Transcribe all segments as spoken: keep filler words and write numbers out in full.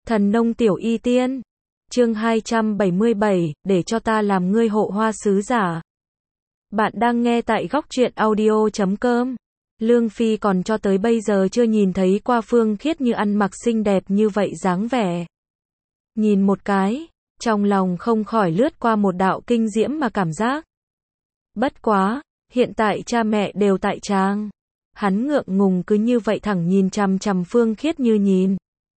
Thần nông tiểu y tiên. Chương hai trăm bảy mươi bảy, để cho ta làm ngươi hộ hoa sứ giả. Bạn đang nghe tại góc truyện audio chấm com. Lương Phi còn cho tới bây giờ chưa nhìn thấy qua Phương Khiết Như ăn mặc xinh đẹp như vậy dáng vẻ. Nhìn một cái, trong lòng không khỏi lướt qua một đạo kinh diễm mà cảm giác. Bất quá, hiện tại cha mẹ đều tại trang. Hắn ngượng ngùng cứ như vậy thẳng nhìn chằm chằm Phương Khiết Như nhìn.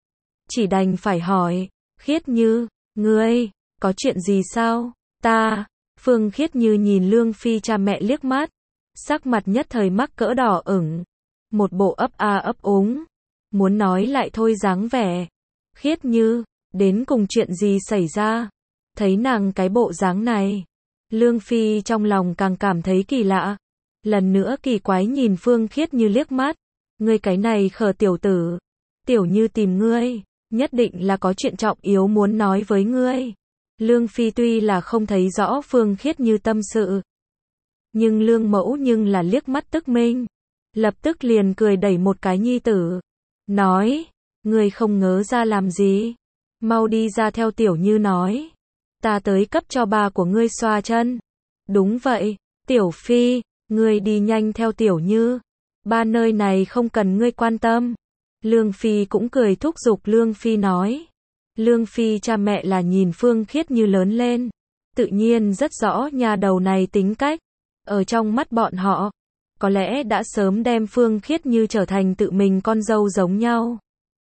Chỉ đành phải hỏi, Khiết Như, ngươi, có chuyện gì sao? Ta, Phương Khiết Như nhìn Lương Phi cha mẹ liếc mắt, sắc mặt nhất thời mắc cỡ đỏ ửng, một bộ ấp a ấp úng, muốn nói lại thôi dáng vẻ. Khiết Như, đến cùng chuyện gì xảy ra? Thấy nàng cái bộ dáng này, Lương Phi trong lòng càng cảm thấy kỳ lạ, lần nữa kỳ quái nhìn Phương Khiết Như liếc mắt, ngươi cái này khờ tiểu tử, tiểu Như tìm ngươi, nhất định là có chuyện trọng yếu muốn nói với ngươi. Lương Phi tuy là không thấy rõ Phương Khiết Như tâm sự, nhưng Lương Mẫu nhưng là liếc mắt tức minh, lập tức liền cười đẩy một cái nhi tử, nói, ngươi không ngớ ra làm gì, mau đi ra theo tiểu Như nói, ta tới cấp cho bà của ngươi xoa chân. Đúng vậy, tiểu Phi, ngươi đi nhanh theo tiểu Như, ba nơi này không cần ngươi quan tâm. Lương Phi cũng cười thúc giục Lương Phi nói. Lương Phi cha mẹ là nhìn Phương Khiết Như lớn lên, tự nhiên rất rõ nhà đầu này tính cách, ở trong mắt bọn họ, có lẽ đã sớm đem Phương Khiết Như trở thành tự mình con dâu giống nhau.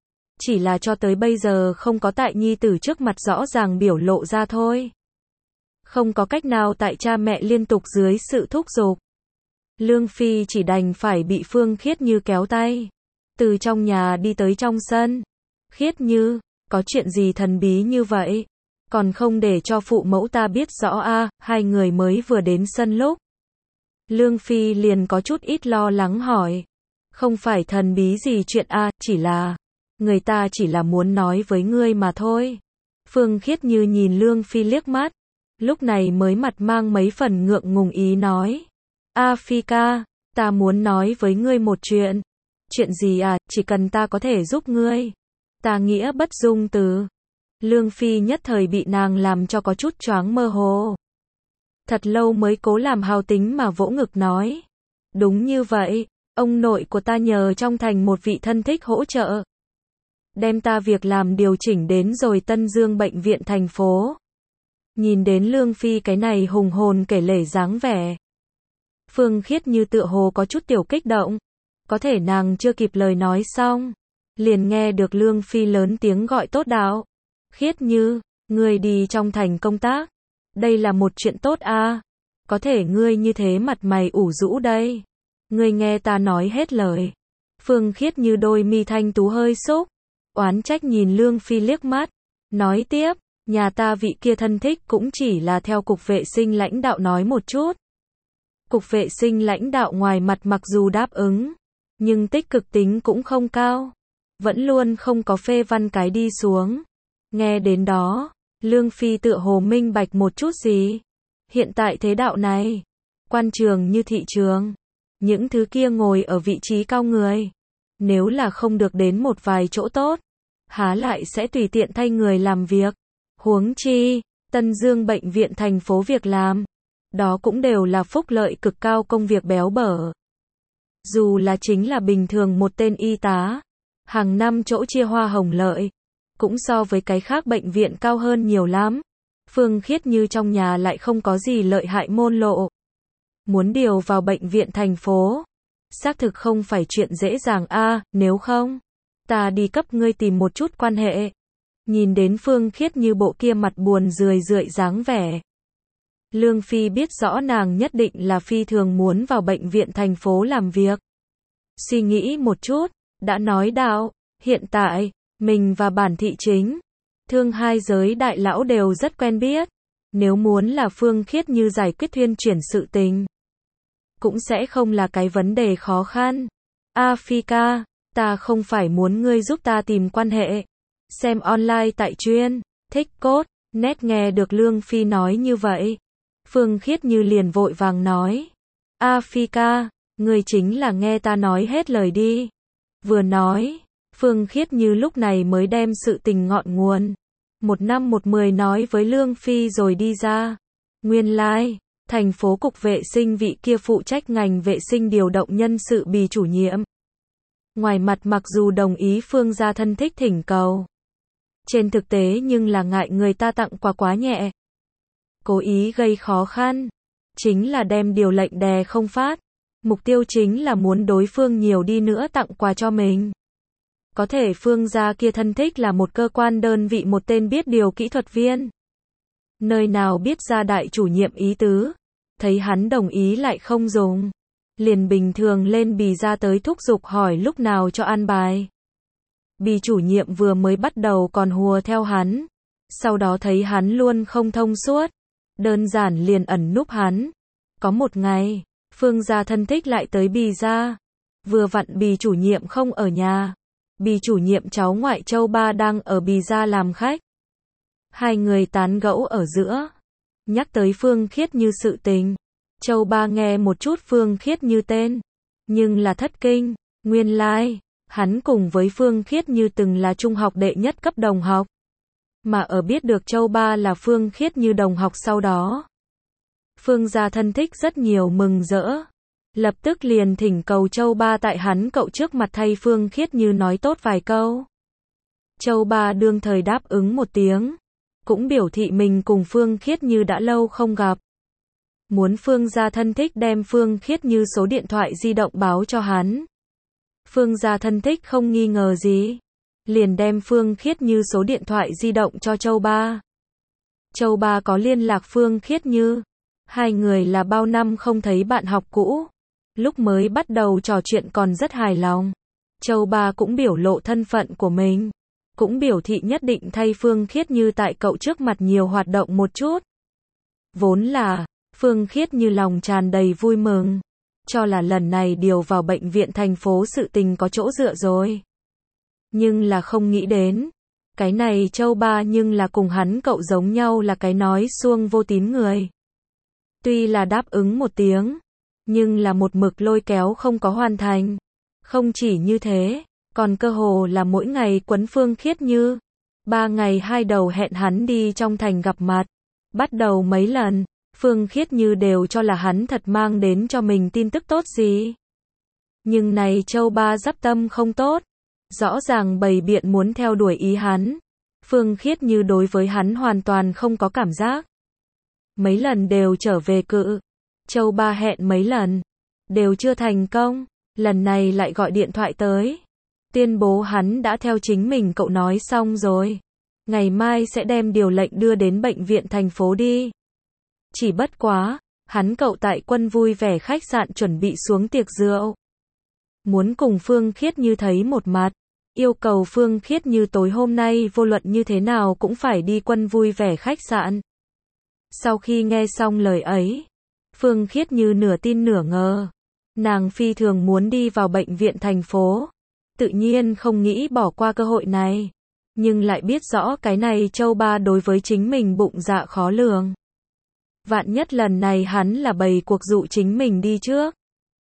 Chỉ là cho tới bây giờ không có tại nhi tử trước mặt rõ ràng biểu lộ ra thôi. Không có cách nào tại cha mẹ liên tục dưới sự thúc giục. Lương Phi chỉ đành phải bị Phương Khiết Như kéo tay, từ trong nhà đi tới trong sân. Khiết Như, có chuyện gì thần bí như vậy? Còn không để cho phụ mẫu ta biết rõ a? À, hai người mới vừa đến sân lúc. Lương Phi liền có chút ít lo lắng hỏi. Không phải thần bí gì chuyện a, à, chỉ là, người ta chỉ là muốn nói với ngươi mà thôi. Phương Khiết Như nhìn Lương Phi liếc mắt, lúc này mới mặt mang mấy phần ngượng ngùng ý nói. A Phi ca, ta muốn nói với ngươi một chuyện. Chuyện gì à, chỉ cần ta có thể giúp ngươi. Ta nghĩa bất dung từ. Lương Phi nhất thời bị nàng làm cho có chút choáng mơ hồ. Thật lâu mới cố làm hào tính mà vỗ ngực nói. Đúng như vậy, ông nội của ta nhờ trong thành một vị thân thích hỗ trợ. Đem ta việc làm điều chỉnh đến rồi Tân Dương bệnh viện thành phố. Nhìn đến Lương Phi cái này hùng hồn kể lể dáng vẻ. Phương Khiết Như tựa hồ có chút tiểu kích động. Có thể nàng chưa kịp lời nói xong, liền nghe được Lương Phi lớn tiếng gọi tốt đạo. Khiết Như, ngươi đi trong thành công tác. Đây là một chuyện tốt a. À. Có thể ngươi như thế mặt mày ủ rũ đây. Ngươi nghe ta nói hết lời. Phương Khiết Như đôi mi thanh tú hơi xúc, oán trách nhìn Lương Phi liếc mắt, nói tiếp, nhà ta vị kia thân thích cũng chỉ là theo cục vệ sinh lãnh đạo nói một chút. Cục vệ sinh lãnh đạo ngoài mặt mặc dù đáp ứng, nhưng tích cực tính cũng không cao, vẫn luôn không có phê văn cái đi xuống. Nghe đến đó, Lương Phi tựa hồ minh bạch một chút gì. Hiện tại thế đạo này, quan trường như thị trường, những thứ kia ngồi ở vị trí cao người, nếu là không được đến một vài chỗ tốt, há lại sẽ tùy tiện thay người làm việc. Huống chi, Tân Dương bệnh viện thành phố việc làm, đó cũng đều là phúc lợi cực cao công việc béo bở. Dù là chính là bình thường một tên y tá, hàng năm chỗ chia hoa hồng lợi, cũng so với cái khác bệnh viện cao hơn nhiều lắm. Phương Khiết Như trong nhà lại không có gì lợi hại môn lộ. Muốn điều vào bệnh viện thành phố, xác thực không phải chuyện dễ dàng a, à, nếu không, ta đi cấp ngươi tìm một chút quan hệ. Nhìn đến Phương Khiết Như bộ kia mặt buồn rười rượi dáng vẻ. Lương Phi biết rõ nàng nhất định là phi thường muốn vào bệnh viện thành phố làm việc. Suy nghĩ một chút, đã nói đạo, hiện tại, mình và bản thị chính, thương hai giới đại lão đều rất quen biết. Nếu muốn là Phương Khiết Như giải quyết thuyên chuyển sự tình, cũng sẽ không là cái vấn đề khó khăn. A Phi ca, ta không phải muốn ngươi giúp ta tìm quan hệ. Xem online tại chuyên, thích cốt, net nghe được Lương Phi nói như vậy. Phương Khiết Như liền vội vàng nói. A Phi ca, ngươi chính là nghe ta nói hết lời đi. Vừa nói, Phương Khiết Như lúc này mới đem sự tình ngọn nguồn. Một năm một mười nói với Lương Phi rồi đi ra. Nguyên lai, like, thành phố cục vệ sinh vị kia phụ trách ngành vệ sinh điều động nhân sự Bì chủ nhiệm. Ngoài mặt mặc dù đồng ý Phương gia thân thích thỉnh cầu. Trên thực tế nhưng là ngại người ta tặng quà quá nhẹ. Cố ý gây khó khăn. Chính là đem điều lệnh đè không phát. Mục tiêu chính là muốn đối phương nhiều đi nữa tặng quà cho mình. Có thể Phương gia kia thân thích là một cơ quan đơn vị một tên biết điều kỹ thuật viên. Nơi nào biết ra đại chủ nhiệm ý tứ. Thấy hắn đồng ý lại không dùng. Liền bình thường lên Bì ra tới thúc giục hỏi lúc nào cho an bài. Bì chủ nhiệm vừa mới bắt đầu còn hùa theo hắn. Sau đó thấy hắn luôn không thông suốt. Đơn giản liền ẩn núp hắn. Có một ngày, Phương gia thân thích lại tới Bì ra. Vừa vặn Bì chủ nhiệm không ở nhà. Bì chủ nhiệm cháu ngoại Châu Ba đang ở Bì ra làm khách. Hai người tán gẫu ở giữa. Nhắc tới Phương Khiết Như sự tình. Châu Ba nghe một chút Phương Khiết Như tên. Nhưng là thất kinh. Nguyên lai, like, hắn cùng với Phương Khiết Như từng là trung học đệ nhất cấp đồng học. Mà ở biết được Châu Ba là Phương Khiết Như đồng học sau đó. Phương gia thân thích rất nhiều mừng rỡ. Lập tức liền thỉnh cầu Châu Ba tại hắn cậu trước mặt thay Phương Khiết Như nói tốt vài câu. Châu Ba đương thời đáp ứng một tiếng. Cũng biểu thị mình cùng Phương Khiết Như đã lâu không gặp. Muốn Phương gia thân thích đem Phương Khiết Như số điện thoại di động báo cho hắn. Phương gia thân thích không nghi ngờ gì. Liền đem Phương Khiết Như số điện thoại di động cho Châu Ba. Châu Ba có liên lạc Phương Khiết Như. Hai người là bao năm không thấy bạn học cũ. Lúc mới bắt đầu trò chuyện còn rất hài lòng. Châu Ba cũng biểu lộ thân phận của mình. Cũng biểu thị nhất định thay Phương Khiết Như tại cậu trước mặt nhiều hoạt động một chút. Vốn là, Phương Khiết Như lòng tràn đầy vui mừng. Cho là lần này điều vào bệnh viện thành phố sự tình có chỗ dựa rồi. Nhưng là không nghĩ đến. Cái này Châu Ba nhưng là cùng hắn cậu giống nhau là cái nói suông vô tín người. Tuy là đáp ứng một tiếng. Nhưng là một mực lôi kéo không có hoàn thành. Không chỉ như thế. Còn cơ hồ là mỗi ngày quấn Phương Khiết Như. Ba ngày hai đầu hẹn hắn đi trong thành gặp mặt. Bắt đầu mấy lần. Phương Khiết Như đều cho là hắn thật mang đến cho mình tin tức tốt gì. Nhưng này Châu Ba dắp tâm không tốt. Rõ ràng bày biện muốn theo đuổi ý hắn. Phương Khiết Như đối với hắn hoàn toàn không có cảm giác. Mấy lần đều trở về cự. Châu Ba hẹn mấy lần. Đều chưa thành công. Lần này lại gọi điện thoại tới. Tuyên bố hắn đã theo chính mình cậu nói xong rồi. Ngày mai sẽ đem điều lệnh đưa đến bệnh viện thành phố đi. Chỉ bất quá, hắn cậu tại Quân Vui Vẻ khách sạn chuẩn bị xuống tiệc rượu. Muốn cùng Phương Khiết Như thấy một mặt. Yêu cầu Phương Khiết Như tối hôm nay vô luận như thế nào cũng phải đi Quân Vui Vẻ khách sạn. Sau khi nghe xong lời ấy, Phương Khiết Như nửa tin nửa ngờ. Nàng phi thường muốn đi vào bệnh viện thành phố. Tự nhiên không nghĩ bỏ qua cơ hội này. Nhưng lại biết rõ cái này Châu Ba đối với chính mình bụng dạ khó lường. Vạn nhất lần này hắn là bày cuộc dụ chính mình đi trước.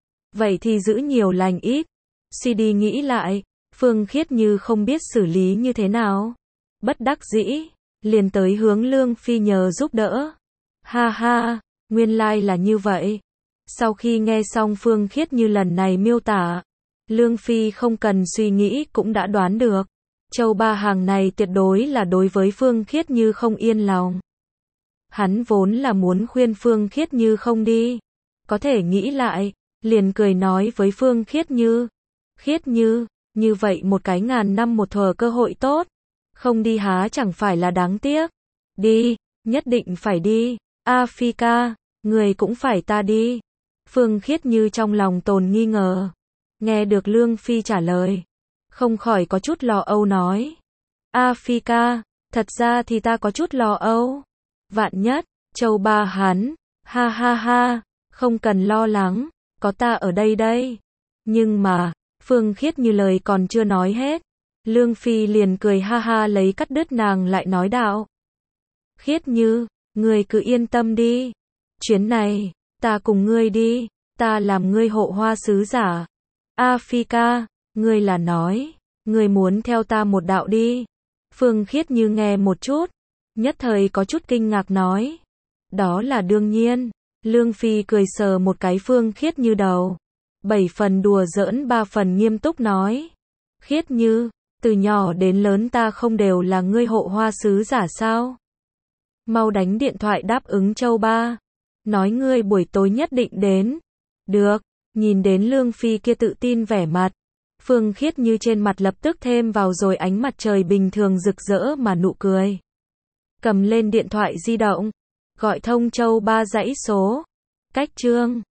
Vậy thì giữ nhiều lành ít. Suy đi nghĩ lại, Phương Khiết Như không biết xử lý như thế nào. Bất đắc dĩ, liền tới hướng Lương Phi nhờ giúp đỡ. Ha ha, nguyên lai like là như vậy. Sau khi nghe xong Phương Khiết Như lần này miêu tả, Lương Phi không cần suy nghĩ cũng đã đoán được. Châu Ba hàng này tuyệt đối là đối với Phương Khiết Như không yên lòng. Hắn vốn là muốn khuyên Phương Khiết Như không đi. Có thể nghĩ lại, liền cười nói với Phương Khiết Như. Khiết Như, như vậy một cái ngàn năm một thuở cơ hội tốt. Không đi há chẳng phải là đáng tiếc. Đi, nhất định phải đi. A Phi ca, người cũng phải ta đi. Phương Khiết Như trong lòng tồn nghi ngờ. Nghe được Lương Phi trả lời. Không khỏi có chút lo âu nói. A Phi ca, thật ra thì ta có chút lo âu. Vạn nhất, Châu Ba hắn, ha ha ha, không cần lo lắng, có ta ở đây đây. Nhưng mà, Phương Khiết Như lời còn chưa nói hết. Lương Phi liền cười ha ha lấy cắt đứt nàng lại nói đạo. Khiết Như, ngươi cứ yên tâm đi. Chuyến này, ta cùng ngươi đi, ta làm ngươi hộ hoa sứ giả. A Phi ca, ngươi là nói, Ngươi muốn theo ta một đạo đi. Phương Khiết Như nghe một chút, nhất thời có chút kinh ngạc nói. Đó là đương nhiên. Lương Phi cười sờ một cái Phương Khiết Như đầu. Bảy phần đùa giỡn ba phần nghiêm túc nói. Khiết Như, từ nhỏ đến lớn ta không đều là ngươi hộ hoa sứ giả sao? Mau đánh điện thoại đáp ứng Châu Ba. Nói ngươi buổi tối nhất định đến. Được, nhìn đến Lương Phi kia tự tin vẻ mặt. Phương Khiết Như trên mặt lập tức thêm vào rồi ánh mặt trời bình thường rực rỡ mà nụ cười. Cầm lên điện thoại di động, gọi thông Châu Ba dãy số. Cách chương